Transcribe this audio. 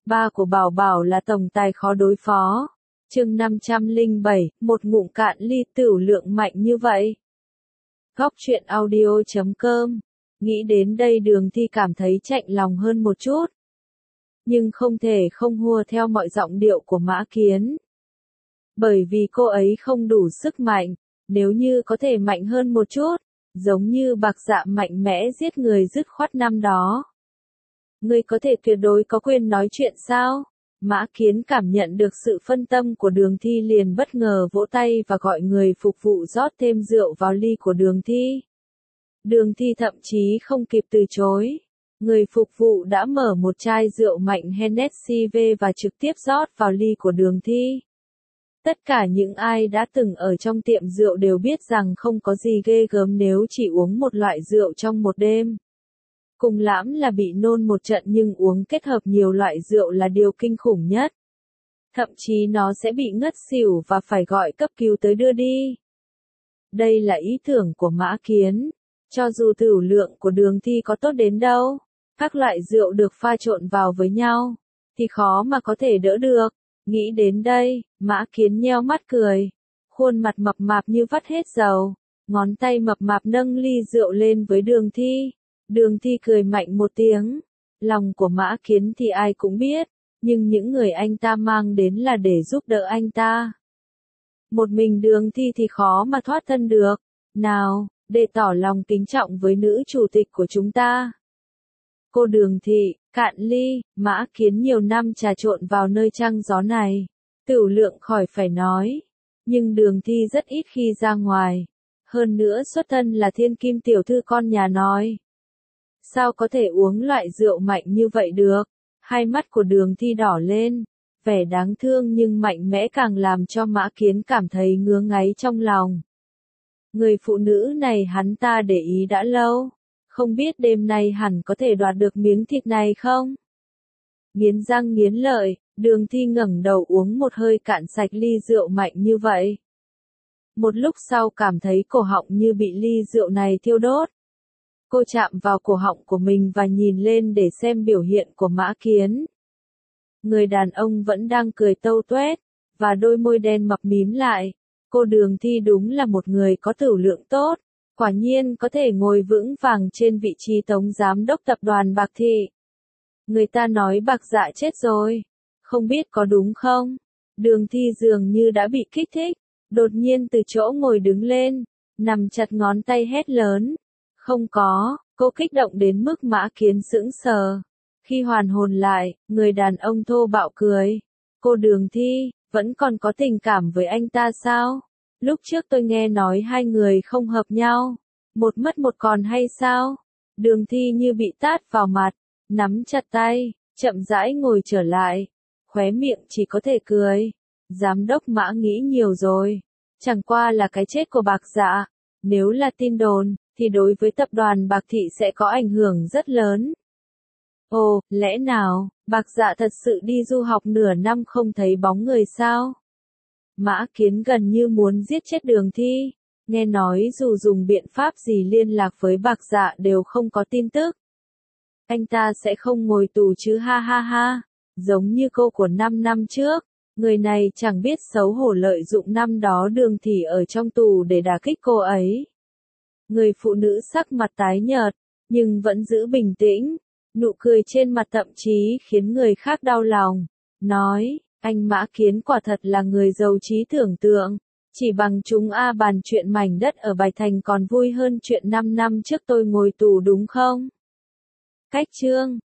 Ba của Bảo Bảo là tổng tài khó đối phó. Chương 507, một ngụm cạn ly tửu lượng mạnh như vậy. Góc truyện audio.com. Nghĩ đến đây Đường Thi cảm thấy chạnh lòng hơn một chút. Nhưng không thể không hùa theo mọi giọng điệu của Mã Kiến. Bởi vì cô ấy không đủ sức mạnh, nếu như có thể mạnh hơn một chút, giống như Bạc Dạ mạnh mẽ giết người dứt khoát năm đó. Ngươi có thể tuyệt đối có quyền nói chuyện sao? Mã Kiến cảm nhận được sự phân tâm của Đường Thi liền bất ngờ vỗ tay và gọi người phục vụ rót thêm rượu vào ly của Đường Thi. Đường Thi thậm chí không kịp từ chối. Người phục vụ đã mở một chai rượu mạnh Hennessy V và trực tiếp rót vào ly của Đường Thi. Tất cả những ai đã từng ở trong tiệm rượu đều biết rằng không có gì ghê gớm nếu chỉ uống một loại rượu trong một đêm. Cùng lắm là bị nôn một trận nhưng uống kết hợp nhiều loại rượu là điều kinh khủng nhất. Thậm chí nó sẽ bị ngất xỉu và phải gọi cấp cứu tới đưa đi. Đây là ý tưởng của Mã Kiến. Cho dù tửu lượng của Đường Thi có tốt đến đâu, các loại rượu được pha trộn vào với nhau, thì khó mà có thể đỡ được. Nghĩ đến đây, Mã Kiến nheo mắt cười. Khuôn mặt mập mạp như vắt hết dầu. Ngón tay mập mạp nâng ly rượu lên với Đường Thi. Đường Thi cười mạnh một tiếng. Lòng của Mã Kiến thì ai cũng biết, nhưng những người anh ta mang đến là để giúp đỡ anh ta. Một mình Đường Thi thì khó mà thoát thân được. Nào, để tỏ lòng kính trọng với nữ chủ tịch của chúng ta. Cô Đường Thị, cạn ly. Mã Kiến nhiều năm trà trộn vào nơi trăng gió này, tửu lượng khỏi phải nói. Nhưng Đường Thi rất ít khi ra ngoài. Hơn nữa xuất thân là thiên kim tiểu thư con nhà nói. Sao có thể uống loại rượu mạnh như vậy được? Hai mắt của Đường Thi đỏ lên, vẻ đáng thương nhưng mạnh mẽ càng làm cho Mã Kiến cảm thấy ngứa ngáy trong lòng. Người phụ nữ này hắn ta để ý đã lâu, không biết đêm nay hẳn có thể đoạt được miếng thịt này không? Nghiến răng nghiến lợi, Đường Thi ngẩng đầu uống một hơi cạn sạch ly rượu mạnh như vậy. Một lúc sau cảm thấy cổ họng như bị ly rượu này thiêu đốt. Cô chạm vào cổ họng của mình và nhìn lên để xem biểu hiện của Mã Kiến. Người đàn ông vẫn đang cười tâu tuét, và đôi môi đen mập mím lại. Cô Đường Thi đúng là một người có tửu lượng tốt, quả nhiên có thể ngồi vững vàng trên vị trí tổng giám đốc tập đoàn Bạc Thị. Người ta nói Bạc Dạ chết rồi, không biết có đúng không? Đường Thi dường như đã bị kích thích, đột nhiên từ chỗ ngồi đứng lên, nằm chặt ngón tay hét lớn. Không có, cô kích động đến mức Mã Kiến sững sờ. Khi hoàn hồn lại, người đàn ông thô bạo cười. Cô Đường Thi, vẫn còn có tình cảm với anh ta sao? Lúc trước tôi nghe nói hai người không hợp nhau. Một mất một còn hay sao? Đường Thi như bị tát vào mặt, nắm chặt tay, chậm rãi ngồi trở lại. Khóe miệng chỉ có thể cười. Giám đốc Mã nghĩ nhiều rồi. Chẳng qua là cái chết của Bạc Dạ. Nếu là tin đồn, thì đối với tập đoàn Bạc Thị sẽ có ảnh hưởng rất lớn. Ồ, lẽ nào, Bạc Dạ thật sự đi du học nửa năm không thấy bóng người sao? Mã Kiến gần như muốn giết chết Đường Thi. Nghe nói dù dùng biện pháp gì liên lạc với Bạc Dạ đều không có tin tức. Anh ta sẽ không ngồi tù chứ ha ha ha. Giống như cô của 5 năm trước. Người này chẳng biết xấu hổ lợi dụng năm đó Đường Thị ở trong tù để đả kích cô ấy. Người phụ nữ sắc mặt tái nhợt, nhưng vẫn giữ bình tĩnh. Nụ cười trên mặt thậm chí khiến người khác đau lòng. Nói, anh Mã Kiến quả thật là người giàu trí tưởng tượng. Chỉ bằng chúng bàn chuyện mảnh đất ở Bạch Thành còn vui hơn chuyện 5 năm trước tôi ngồi tù đúng không? Cách chương